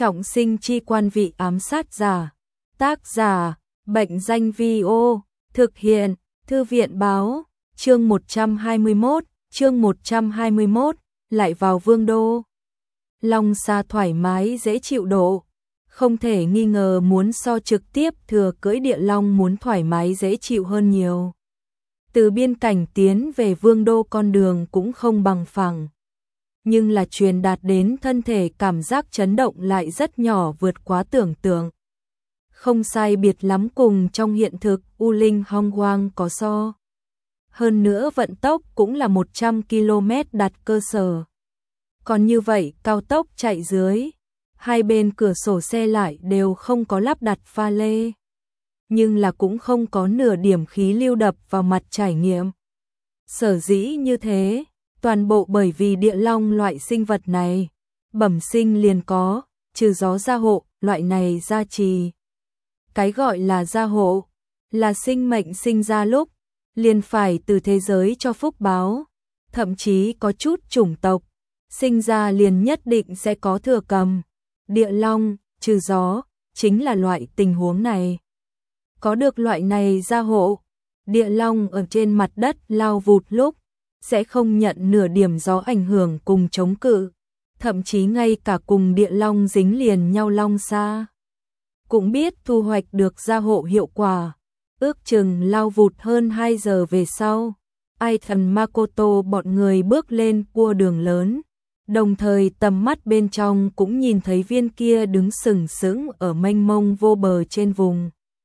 Trọng sinh chi quan vị ám sát giả. Tác giả, Bệnh danh Vi-ô, thực hiện, Thư viện báo, chương 121, lại vào vương đô. Long Sa thoải mái dễ chịu độ, không thể nghi ngờ muốn so trực tiếp thừa cưỡi địa long muốn thoải mái dễ chịu hơn nhiều. Từ biên cảnh tiến về vương đô con đường cũng không bằng phẳng, nhưng là truyền đạt đến thân thể cảm giác chấn động lại rất nhỏ vượt quá tưởng tượng. Không sai biệt lắm cùng trong hiện thực U Linh Hong Wang có so. Hơn nữa vận tốc cũng là 100 km đặt cơ sở. Còn như vậy cao tốc chạy dưới, hai bên cửa sổ xe lại đều không có lắp đặt pha lê. Nhưng là cũng không có nửa điểm khí lưu đập vào mặt trải nghiệm. Sở dĩ như thế, toàn bộ bởi vì địa long loại sinh vật này, bẩm sinh liền có, trừ gió gia hộ, loại này gia trì. Cái gọi là gia hộ, là sinh mệnh sinh ra lúc, liền phải từ thế giới cho phúc báo, thậm chí có chút chủng tộc, sinh ra liền nhất định sẽ có thừa cầm. Địa long, trừ gió, chính là loại tình huống này. Có được loại này gia hộ, địa long ở trên mặt đất lao vụt lúc, sẽ không nhận nửa điểm gió ảnh hưởng cùng chống cự, thậm chí ngay cả cùng địa long dính liền nhau long xa. Cũng biết thu hoạch được gia hộ hiệu quả, ước chừng lao vụt hơn 2 giờ về sau, ai thần Makoto bọn người bước lên cua đường lớn, đồng thời tầm mắt bên trong cũng nhìn thấy viên kia đứng sừng sững ở mênh mông vô bờ trên vùng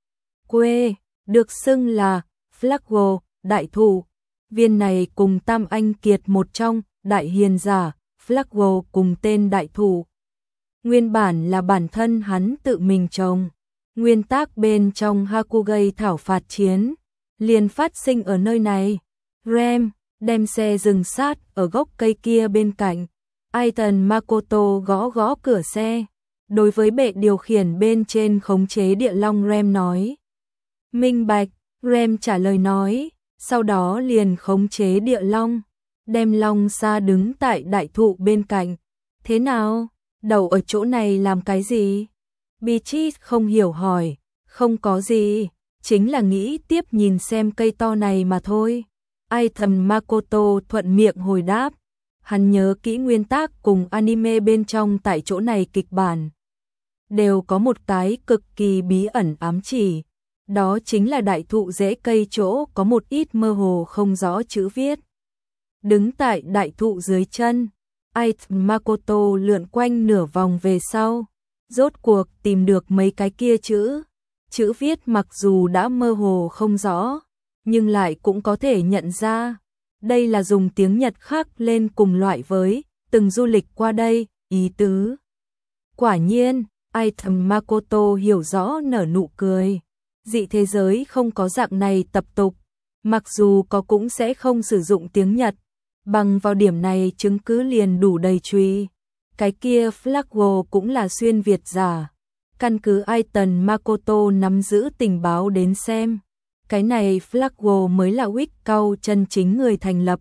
quê, được xưng là Flaggo, đại thụ. Viên này cùng Tam Anh Kiệt một trong, đại hiền giả, Flaggo cùng tên đại thụ. Nguyên bản là bản thân hắn tự mình trồng. Nguyên tác bên trong Hakugai thảo phạt chiến, liền phát sinh ở nơi này. Rem, đem xe dừng sát ở gốc cây kia bên cạnh. Aiton Makoto gõ gõ cửa xe. Đối với bệ điều khiển bên trên khống chế địa long Rem nói. Minh bạch, Rem trả lời nói, sau đó liền khống chế địa long, đem long xa đứng tại đại thụ bên cạnh. Thế nào? Đậu ở chỗ này làm cái gì? Bichit không hiểu hỏi, không có gì, chính là nghĩ tiếp nhìn xem cây to này mà thôi. Aiton Makoto thuận miệng hồi đáp, hắn nhớ kỹ nguyên tác cùng anime bên trong tại chỗ này kịch bản. Đều có một cái cực kỳ bí ẩn ám chỉ, đó chính là đại thụ rễ cây chỗ có một ít mơ hồ không rõ chữ viết. Đứng tại đại thụ dưới chân, Aiton Makoto lượn quanh nửa vòng về sau, rốt cuộc tìm được mấy cái kia chữ. Chữ viết mặc dù đã mơ hồ không rõ, nhưng lại cũng có thể nhận ra. Đây là dùng tiếng Nhật khắc lên cùng loại với từng du lịch qua đây, ý tứ. Quả nhiên, Aiton Makoto hiểu rõ nở nụ cười. Dị thế giới không có dạng này tập tục, mặc dù có cũng sẽ không sử dụng tiếng Nhật. Bằng vào điểm này chứng cứ liền đủ đầy truy. Cái kia Flaggo cũng là xuyên Việt giả. Căn cứ Aiton Makoto nắm giữ tình báo đến xem, cái này Flaggo mới là Wickau chân chính người thành lập.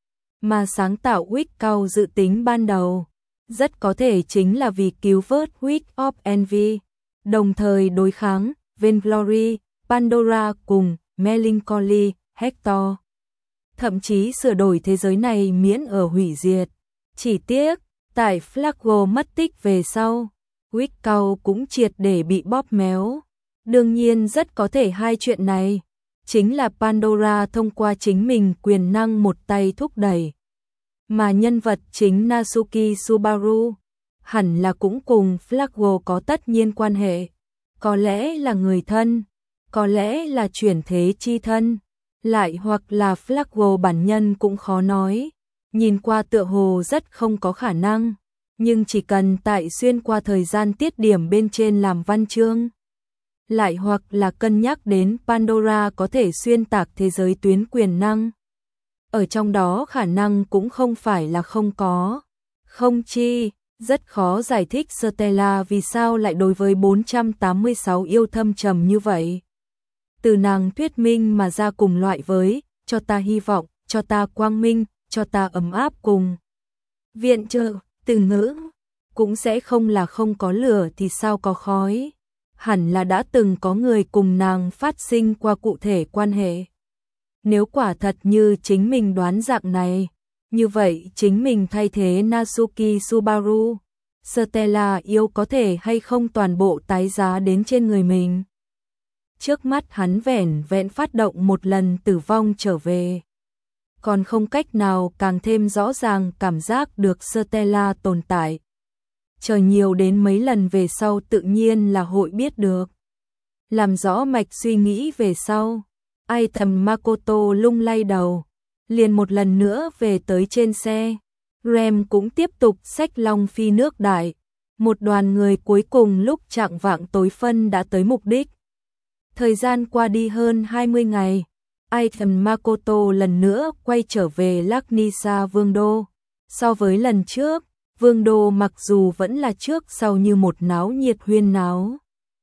Mà sáng tạo Wickau dự tính ban đầu, rất có thể chính là vì cứu vớt Week of Envy, đồng thời đối kháng Vainglory, Pandora cùng Melancholy, Hector. Thậm chí sửa đổi thế giới này miễn ở hủy diệt. Chỉ tiếc, tại Flaggo mất tích về sau, Wickau cũng triệt để bị bóp méo. Đương nhiên rất có thể hai chuyện này chính là Pandora thông qua chính mình quyền năng một tay thúc đẩy. Mà nhân vật chính Natsuki Subaru hẳn là cũng cùng Flaggo có tất nhiên quan hệ. Có lẽ là người thân, có lẽ là chuyển thế chi thân, lại hoặc là Flaggo bản nhân cũng khó nói. Nhìn qua tựa hồ rất không có khả năng, nhưng chỉ cần tại xuyên qua thời gian tiết điểm bên trên làm văn chương. Lại hoặc là cân nhắc đến Pandora có thể xuyên tạc thế giới tuyến quyền năng. Ở trong đó khả năng cũng không phải là không có. Không chi, rất khó giải thích Stella vì sao lại đối với 486 yêu thâm trầm như vậy. Từ nàng thuyết minh mà ra cùng loại với, cho ta hy vọng, cho ta quang minh, cho ta ấm áp cùng viện trợ, từ ngữ. cũng sẽ không là không có lửa thì sao có khói. Hẳn là đã từng có người cùng nàng phát sinh qua cụ thể quan hệ. Nếu quả thật như chính mình đoán dạng này, như vậy chính mình thay thế Natsuki Subaru, Stella yêu có thể hay không toàn bộ tái giá đến trên người mình. Trước mắt hắn vẻn vẹn phát động một lần tử vong trở về. Còn không cách nào càng thêm rõ ràng cảm giác được Stella tồn tại. Chờ nhiều đến mấy lần về sau tự nhiên là hội biết được. Làm rõ mạch suy nghĩ về sau, ai thầm Makoto lung lay đầu, liền một lần nữa về tới trên xe. Rem cũng tiếp tục xách long phi nước đại. Một đoàn người cuối cùng lúc chạng vạng tối phân đã tới mục đích. Thời gian qua đi hơn 20 ngày, ai thầm Makoto lần nữa quay trở về Laknisa Vương Đô. So với lần trước, Vương Đô mặc dù vẫn là trước sau như một náo nhiệt huyên náo.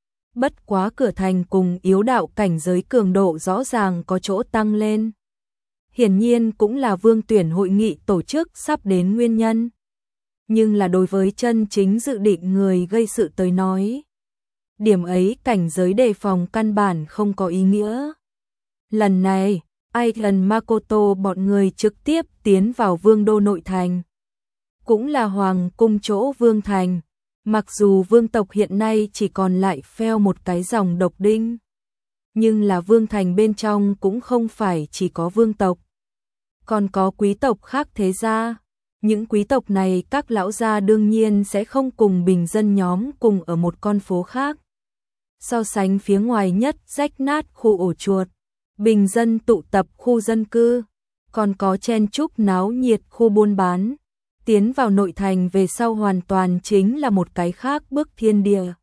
Bất quá cửa thành cùng yếu đạo cảnh giới cường độ rõ ràng có chỗ tăng lên. Hiển nhiên cũng là vương tuyển hội nghị tổ chức sắp đến nguyên nhân. Nhưng là đối với chân chính dự định người gây sự tới nói. Điểm ấy cảnh giới đề phòng căn bản không có ý nghĩa. Lần này, Aiken Makoto bọn người trực tiếp tiến vào vương đô nội thành. Cũng là hoàng cung chỗ vương thành. Mặc dù vương tộc hiện nay chỉ còn lại pheo một cái dòng độc đinh. Nhưng là vương thành bên trong cũng không phải chỉ có vương tộc. Còn có quý tộc khác thế gia. Những quý tộc này các lão gia đương nhiên sẽ không cùng bình dân nhóm cùng ở một con phố khác. So sánh phía ngoài nhất rách nát khu ổ chuột, bình dân tụ tập khu dân cư, còn có chen chúc náo nhiệt khu buôn bán. Tiến vào nội thành về sau hoàn toàn chính là một cái khác bước thiên địa.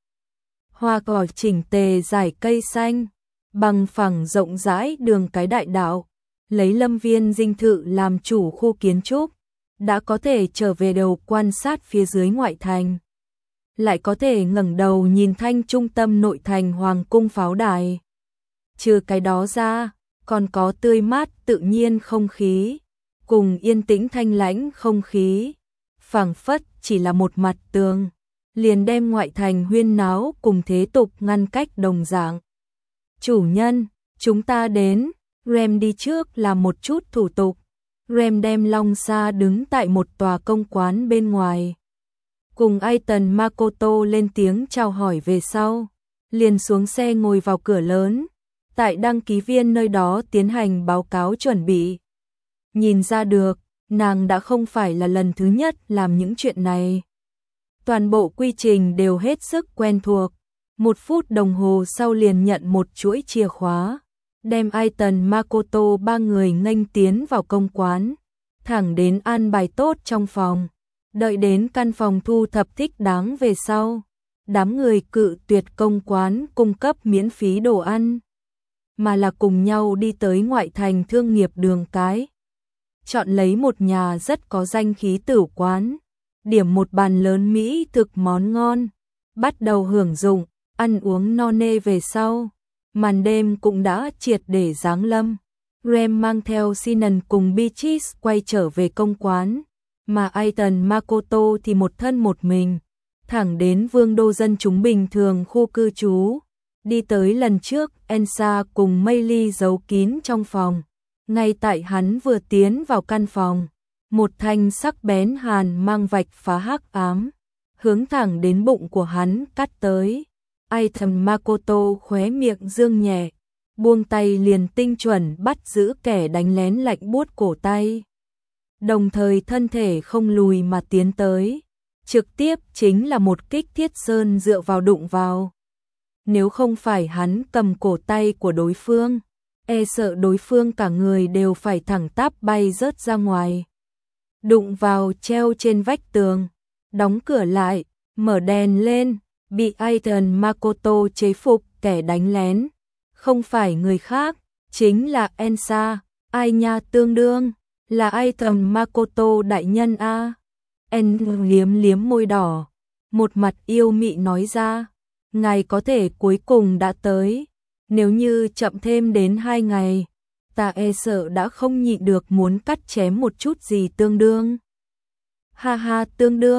Hoa cỏ chỉnh tề dải cây xanh, bằng phẳng rộng rãi đường cái đại đạo, lấy lâm viên dinh thự làm chủ khu kiến trúc, đã có thể trở về đầu quan sát phía dưới ngoại thành. Lại có thể ngẩng đầu nhìn thanh trung tâm nội thành hoàng cung pháo đài. Trừ cái đó ra, còn có tươi mát tự nhiên không khí, cùng yên tĩnh thanh lãnh không khí. Phảng phất chỉ là một mặt tường, liền đem ngoại thành huyên náo cùng thế tục ngăn cách đồng dạng. Chủ nhân, chúng ta đến. Rem đi trước làm một chút thủ tục. Rem đem Long Sa đứng tại một tòa công quán bên ngoài. Cùng Aiton Makoto lên tiếng chào hỏi về sau. Liền xuống xe ngồi vào cửa lớn. Tại đăng ký viên nơi đó tiến hành báo cáo chuẩn bị. Nhìn ra được, nàng đã không phải là lần thứ nhất làm những chuyện này. Toàn bộ quy trình đều hết sức quen thuộc. 1 phút đồng hồ sau liền nhận một chuỗi chìa khóa. Đem Aiton Makoto 3 người nghênh tiến vào công quán. Thẳng đến an bài tốt trong phòng. Đợi đến căn phòng thu thập thích đáng về sau. Đám người cự tuyệt công quán cung cấp miễn phí đồ ăn. Mà là cùng nhau đi tới ngoại thành thương nghiệp đường cái. Chọn lấy một nhà rất có danh khí tửu quán, điểm một bàn lớn mỹ thực món ngon, bắt đầu hưởng dụng, ăn uống no nê về sau. Màn đêm cũng đã triệt để giáng lâm. Rem mang theo Sinan cùng Beatrice quay trở về công quán, mà Aiton Makoto thì một thân một mình, thẳng đến vương đô dân chúng bình thường khu cư trú. Đi tới lần trước, Ensa cùng Meili giấu kín trong phòng. Ngay tại hắn vừa tiến vào căn phòng, một thanh sắc bén hàn mang vạch phá hắc ám, hướng thẳng đến bụng của hắn cắt tới. Aiton Makoto khóe miệng dương nhẹ, buông tay liền tinh chuẩn bắt giữ kẻ đánh lén lạnh buốt cổ tay. Đồng thời thân thể không lùi mà tiến tới, trực tiếp chính là một kích thiết sơn dựa vào đụng vào. Nếu không phải hắn cầm cổ tay của đối phương, e sợ đối phương cả người đều phải thẳng tắp bay rớt ra ngoài. Đụng vào treo trên vách tường, đóng cửa lại, mở đèn lên, bị Aiton Makoto chế phục kẻ đánh lén. Không phải người khác, chính là Ensa, ai nha tương đương, là Aiton Makoto đại nhân a. En liếm liếm môi đỏ, một mặt yêu mị nói ra, ngài có thể cuối cùng đã tới. Nếu như chậm thêm đến 2 ngày, ta e sợ đã không nhịn được muốn cắt chém một chút gì tương đương. Ha ha tương đương,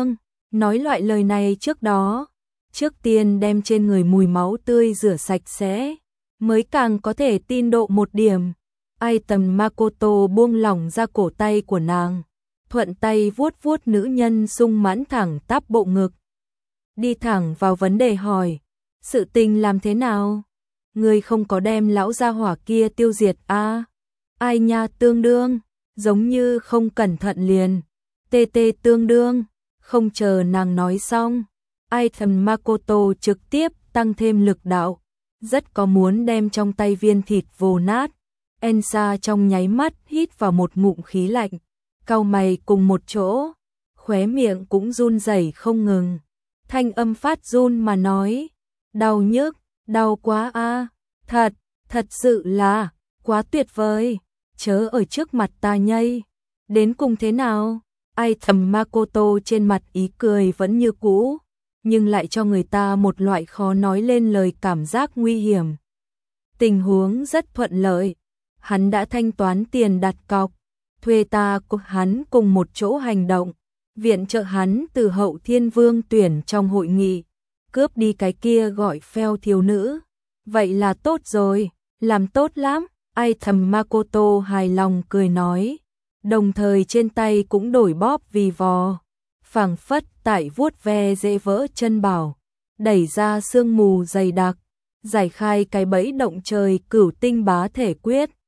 Nói loại lời này trước đó, trước tiên đem trên người mùi máu tươi rửa sạch sẽ, mới càng có thể tin độ một điểm. Ai tầm Makoto buông lỏng ra cổ tay của nàng, thuận tay vuốt vuốt nữ nhân sung mãn thẳng tắp bộ ngực. Đi thẳng vào vấn đề hỏi, sự tình làm thế nào? Ngươi không có đem lão gia hỏa kia tiêu diệt à? Ai nha tương đương, giống như không cẩn thận liền. Tê tê tương đương, không chờ nàng nói xong. Ai thầm Makoto trực tiếp tăng thêm lực đạo, rất có muốn đem trong tay viên thịt vồ nát. Ensa trong nháy mắt hít vào một ngụm khí lạnh, cau mày cùng một chỗ, khóe miệng cũng run rẩy không ngừng. Thanh âm phát run mà nói, đau nhức, đau quá a, thật sự là, quá tuyệt vời, chớ ở trước mặt ta nhây. Đến cùng thế nào? Ai thầm Makoto trên mặt ý cười vẫn như cũ, nhưng lại cho người ta một loại khó nói lên lời cảm giác nguy hiểm. Tình huống rất thuận lợi, hắn đã thanh toán tiền đặt cọc, thuê ta cùng hắn cùng một chỗ hành động, viện trợ hắn từ Hậu Thiên Vương tuyển trong hội nghị, cướp đi cái kia gọi phèo thiếu nữ. Vậy là tốt rồi, làm tốt lắm, ai thầm Makoto hài lòng cười nói, đồng thời trên tay cũng đổi bóp vì vò, phảng phất tại vuốt ve dễ vỡ chân bảo, đẩy ra sương mù dày đặc, giải khai cái bẫy động trời cửu tinh bá thể quyết.